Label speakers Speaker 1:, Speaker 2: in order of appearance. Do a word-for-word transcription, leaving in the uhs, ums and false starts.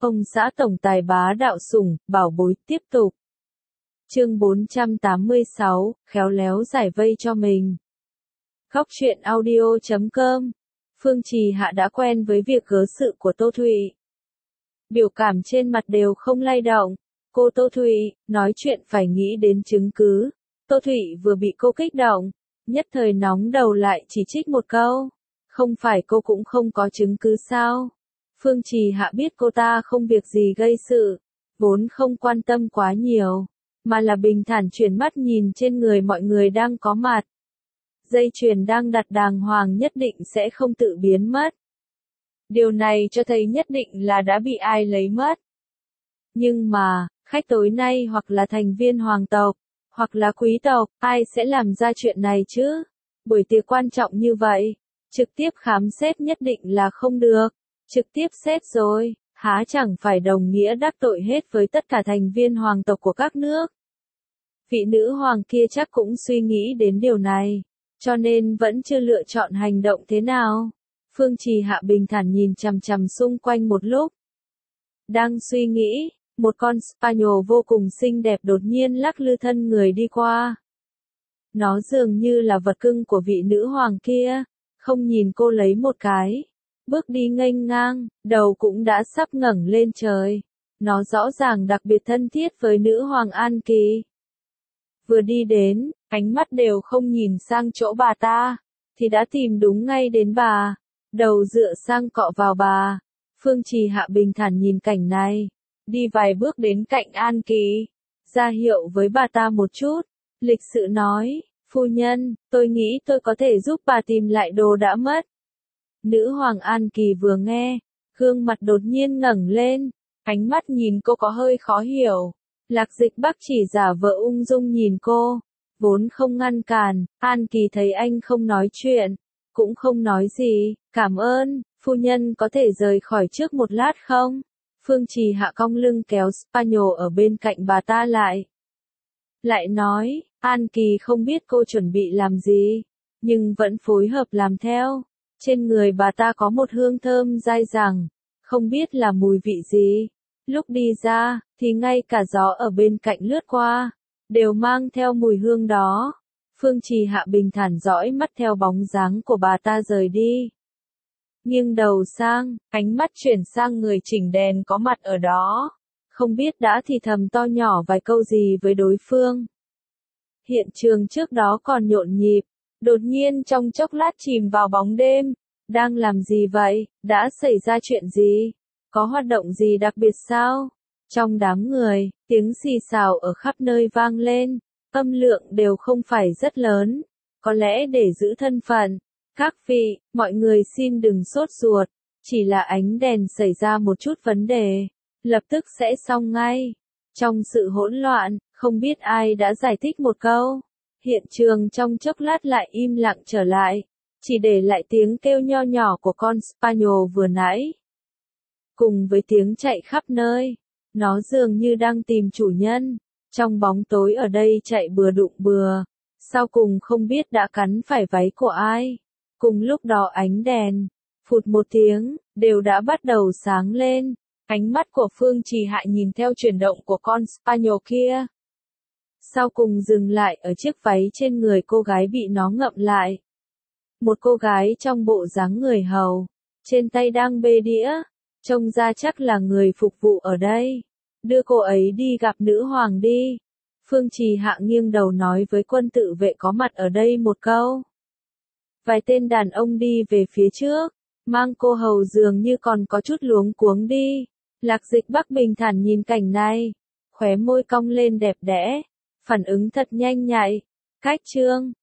Speaker 1: Ông xã tổng tài bá đạo sủng, bảo bối tiếp tục. Chương bốn trăm tám mươi sáu, khéo léo giải vây cho mình. Góc truyện audio chấm com. Phương Trì Hạ đã quen với việc gớ sự của Tô Thụy. Biểu cảm trên mặt đều không lay động. Cô Tô Thụy, nói chuyện phải nghĩ đến chứng cứ. Tô Thụy vừa bị cô kích động, nhất thời nóng đầu lại chỉ trích một câu. Không phải cô cũng không có chứng cứ sao? Phương Trì Hạ biết cô ta không việc gì gây sự, vốn không quan tâm quá nhiều, mà là bình thản chuyển mắt nhìn trên người mọi người đang có mặt. Dây chuyền đang đặt đàng hoàng nhất định sẽ không tự biến mất. Điều này cho thấy nhất định là đã bị ai lấy mất. Nhưng mà, khách tối nay hoặc là thành viên hoàng tộc, hoặc là quý tộc, ai sẽ làm ra chuyện này chứ? Buổi tiệc quan trọng như vậy, trực tiếp khám xét nhất định là không được. Trực tiếp xét rồi, há chẳng phải đồng nghĩa đắc tội hết với tất cả thành viên hoàng tộc của các nước. Vị nữ hoàng kia chắc cũng suy nghĩ đến điều này, cho nên vẫn chưa lựa chọn hành động thế nào. Phương Trì Hạ bình thản nhìn chằm chằm xung quanh một lúc. Đang suy nghĩ, một con Spaniel vô cùng xinh đẹp đột nhiên lắc lư thân người đi qua. Nó dường như là vật cưng của vị nữ hoàng kia, không nhìn cô lấy một cái. Bước đi nghênh ngang, đầu cũng đã sắp ngẩng lên trời. Nó rõ ràng đặc biệt thân thiết với nữ hoàng An Kỳ. Vừa đi đến, ánh mắt đều không nhìn sang chỗ bà ta, thì đã tìm đúng ngay đến bà. Đầu dựa sang cọ vào bà. Phương Trì Hạ bình thản nhìn cảnh này. Đi vài bước đến cạnh An Kỳ. Ra hiệu với bà ta một chút. Lịch sự nói, phu nhân, tôi nghĩ tôi có thể giúp bà tìm lại đồ đã mất. Nữ hoàng An Kỳ vừa nghe, gương mặt đột nhiên ngẩng lên, ánh mắt nhìn cô có hơi khó hiểu. Lạc Dịch Bắc chỉ giả vờ ung dung nhìn cô, vốn không ngăn cản. An Kỳ thấy anh không nói chuyện, cũng không nói gì. Cảm ơn, phu nhân có thể rời khỏi trước một lát không? Phương Trì Hạ cong lưng kéo Spaniel ở bên cạnh bà ta lại. Lại nói, An Kỳ không biết cô chuẩn bị làm gì, nhưng vẫn phối hợp làm theo. Trên người bà ta có một hương thơm dai dẳng, không biết là mùi vị gì. Lúc đi ra, thì ngay cả gió ở bên cạnh lướt qua, đều mang theo mùi hương đó. Phương Trì Hạ bình thản dõi mắt theo bóng dáng của bà ta rời đi. Nghiêng đầu sang, ánh mắt chuyển sang người chỉnh đèn có mặt ở đó. Không biết đã thì thầm to nhỏ vài câu gì với đối phương. Hiện trường trước đó còn nhộn nhịp. Đột nhiên trong chốc lát chìm vào bóng đêm. Đang làm gì vậy? Đã xảy ra chuyện gì? Có hoạt động gì đặc biệt sao? Trong đám người, tiếng xì xào ở khắp nơi vang lên. Âm lượng đều không phải rất lớn. Có lẽ để giữ thân phận. Các vị, mọi người xin đừng sốt ruột. Chỉ là ánh đèn xảy ra một chút vấn đề. Lập tức sẽ xong ngay. Trong sự hỗn loạn, không biết ai đã giải thích một câu. Hiện trường trong chốc lát lại im lặng trở lại, chỉ để lại tiếng kêu nho nhỏ của con Spaniel vừa nãy. Cùng với tiếng chạy khắp nơi, nó dường như đang tìm chủ nhân, trong bóng tối ở đây chạy bừa đụng bừa, sau cùng không biết đã cắn phải váy của ai. Cùng lúc đó ánh đèn, phụt một tiếng, đều đã bắt đầu sáng lên, ánh mắt của Phương Trì Hạ nhìn theo chuyển động của con Spaniel kia. Sau cùng dừng lại ở chiếc váy trên người cô gái bị nó ngậm lại. Một cô gái trong bộ dáng người hầu, trên tay đang bê đĩa, trông ra chắc là người phục vụ ở đây. Đưa cô ấy đi gặp nữ hoàng đi. Phương Trì Hạ nghiêng đầu nói với quân tự vệ có mặt ở đây một câu. Vài tên đàn ông đi về phía trước, mang cô hầu dường như còn có chút luống cuống đi. Lạc Dịch Bắc bình thản nhìn cảnh này, khóe môi cong lên đẹp đẽ. Phản ứng thật nhanh nhạy. Cách trương,